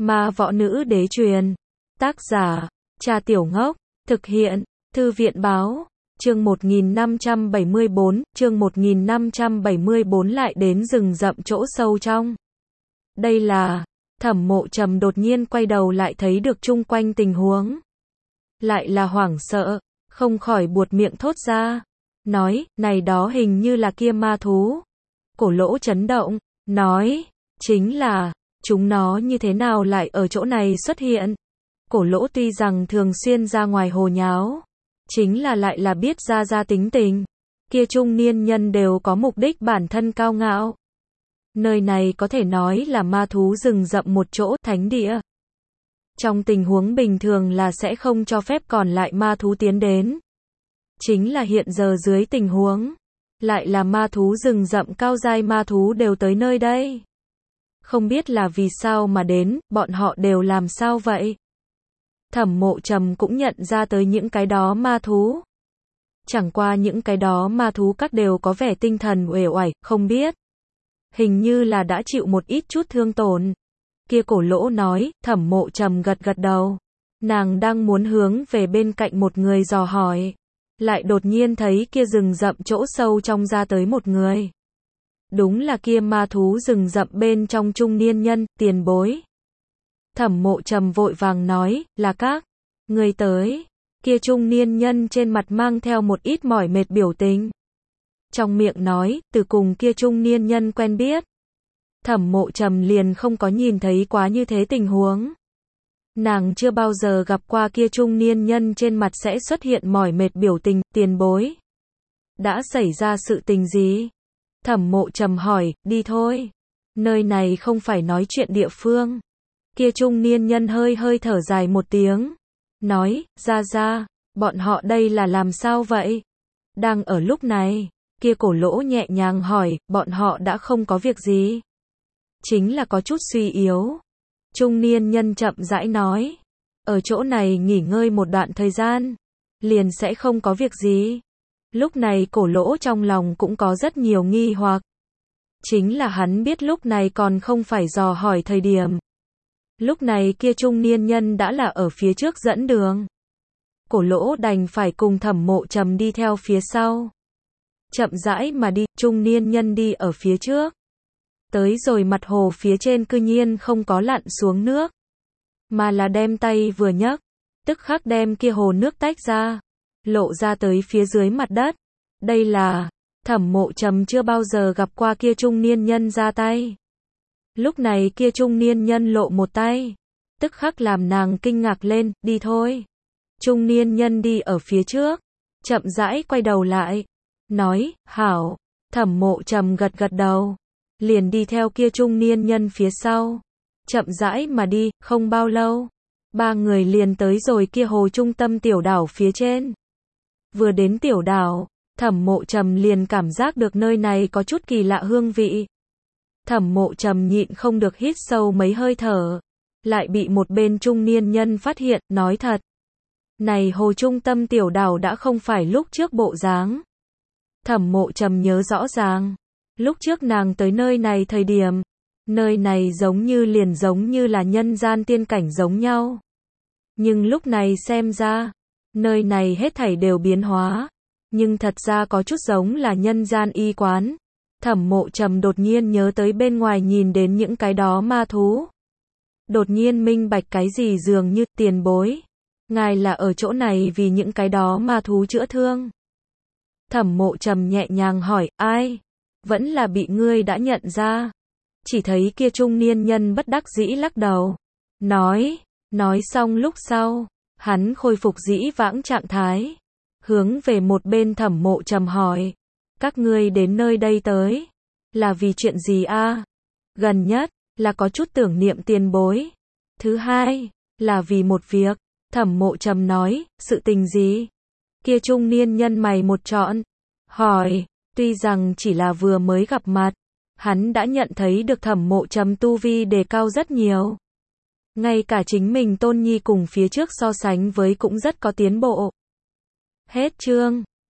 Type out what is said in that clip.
Ma Võ Nữ Đế truyền. Tác giả, Cha Tiểu Ngốc. Thực hiện, Thư viện Báo. Chương 1574, lại đến rừng rậm chỗ sâu trong. Đây là, Thẩm Mộ Trầm đột nhiên quay đầu lại thấy được chung quanh tình huống. Lại là hoảng sợ, không khỏi buột miệng thốt ra. Nói, này đó hình như là kia ma thú. Cổ Lỗ chấn động, nói, chính là, chúng nó như thế nào lại ở chỗ này xuất hiện. Cổ Lỗ tuy rằng thường xuyên ra ngoài hồ nháo, chính là lại là biết ra tính tình. Kia trung niên nhân đều có mục đích bản thân cao ngạo. Nơi này có thể nói là ma thú rừng rậm một chỗ, thánh địa. Trong tình huống bình thường là sẽ không cho phép còn lại ma thú tiến đến. Chính là hiện giờ dưới tình huống, lại là ma thú rừng rậm cao giai ma thú đều tới nơi đây. Không biết là vì sao mà đến, bọn họ đều làm sao vậy? Thẩm Mộ Trầm cũng nhận ra tới những cái đó ma thú. Chẳng qua những cái đó ma thú các đều có vẻ tinh thần uể oải, không biết. Hình như là đã chịu một ít chút thương tổn. Kia Cổ Lỗ nói, Thẩm Mộ Trầm gật gật đầu. Nàng đang muốn hướng về bên cạnh một người dò hỏi. Lại đột nhiên thấy kia rừng rậm chỗ sâu trong ra tới một người. Đúng là kia ma thú rừng rậm bên trong trung niên nhân, tiền bối. Thẩm Mộ Trầm vội vàng nói, là các người tới. Kia trung niên nhân trên mặt mang theo một ít mỏi mệt biểu tình. Trong miệng nói, từ cùng kia trung niên nhân quen biết. Thẩm Mộ Trầm liền không có nhìn thấy quá như thế tình huống. Nàng chưa bao giờ gặp qua kia trung niên nhân trên mặt sẽ xuất hiện mỏi mệt biểu tình, tiền bối. Đã xảy ra sự tình gì? Thẩm Mộ Trầm hỏi, đi thôi. Nơi này không phải nói chuyện địa phương. Kia trung niên nhân hơi thở dài một tiếng. Nói, ra, bọn họ đây là làm sao vậy? Đang ở lúc này, kia Cổ Lỗ nhẹ nhàng hỏi, bọn họ đã không có việc gì. Chính là có chút suy yếu. Trung niên nhân chậm rãi nói, ở chỗ này nghỉ ngơi một đoạn thời gian, liền sẽ không có việc gì. Lúc này Cổ Lỗ trong lòng cũng có rất nhiều nghi hoặc. Chính là hắn biết lúc này còn không phải dò hỏi thời điểm. Lúc này kia trung niên nhân đã là ở phía trước dẫn đường. Cổ Lỗ đành phải cùng Thẩm Mộ Trầm đi theo phía sau. Chậm rãi mà đi, trung niên nhân đi ở phía trước. Tới rồi mặt hồ phía trên cư nhiên không có lặn xuống nước. Mà là đem tay vừa nhấc, tức khắc đem kia hồ nước tách ra. Lộ ra tới phía dưới mặt đất. Đây là, Thẩm Mộ Trầm chưa bao giờ gặp qua kia trung niên nhân ra tay. Lúc này kia trung niên nhân lộ một tay. Tức khắc làm nàng kinh ngạc lên, đi thôi. Trung niên nhân đi ở phía trước. Chậm rãi quay đầu lại. Nói, hảo. Thẩm Mộ Trầm gật gật đầu. Liền đi theo kia trung niên nhân phía sau. Chậm rãi mà đi, không bao lâu. Ba người liền tới rồi kia hồ trung tâm tiểu đảo phía trên. Vừa đến tiểu đảo, Thẩm Mộ Trầm liền cảm giác được nơi này có chút kỳ lạ hương vị. Thẩm Mộ Trầm nhịn không được hít sâu mấy hơi thở. Lại bị một bên trung niên nhân phát hiện, nói thật. Này hồ trung tâm tiểu đảo đã không phải lúc trước bộ dáng. Thẩm Mộ Trầm nhớ rõ ràng. Lúc trước nàng tới nơi này thời điểm. Nơi này giống như là nhân gian tiên cảnh giống nhau. Nhưng lúc này xem ra. Nơi này hết thảy đều biến hóa. Nhưng thật ra có chút giống là nhân gian y quán. Thẩm Mộ Trầm đột nhiên nhớ tới bên ngoài nhìn đến những cái đó ma thú. Đột nhiên minh bạch cái gì dường như, tiền bối. Ngài là ở chỗ này vì những cái đó ma thú chữa thương. Thẩm Mộ Trầm nhẹ nhàng hỏi, ai? Vẫn là bị ngươi đã nhận ra. Chỉ thấy kia trung niên nhân bất đắc dĩ lắc đầu. Nói xong lúc sau, hắn khôi phục dĩ vãng trạng thái. Hướng về một bên Thẩm Mộ Trầm hỏi. Các ngươi đến nơi đây tới. Là vì chuyện gì a? Gần nhất, là có chút tưởng niệm tiền bối. Thứ hai, là vì một việc. Thẩm Mộ Trầm nói, sự tình gì? Kia trung niên nhân mày một trọn. Hỏi, tuy rằng chỉ là vừa mới gặp mặt. Hắn đã nhận thấy được Thẩm Mộ Trầm tu vi đề cao rất nhiều. Ngay cả chính mình Tôn Nhi cùng phía trước so sánh với cũng rất có tiến bộ. Hết chương.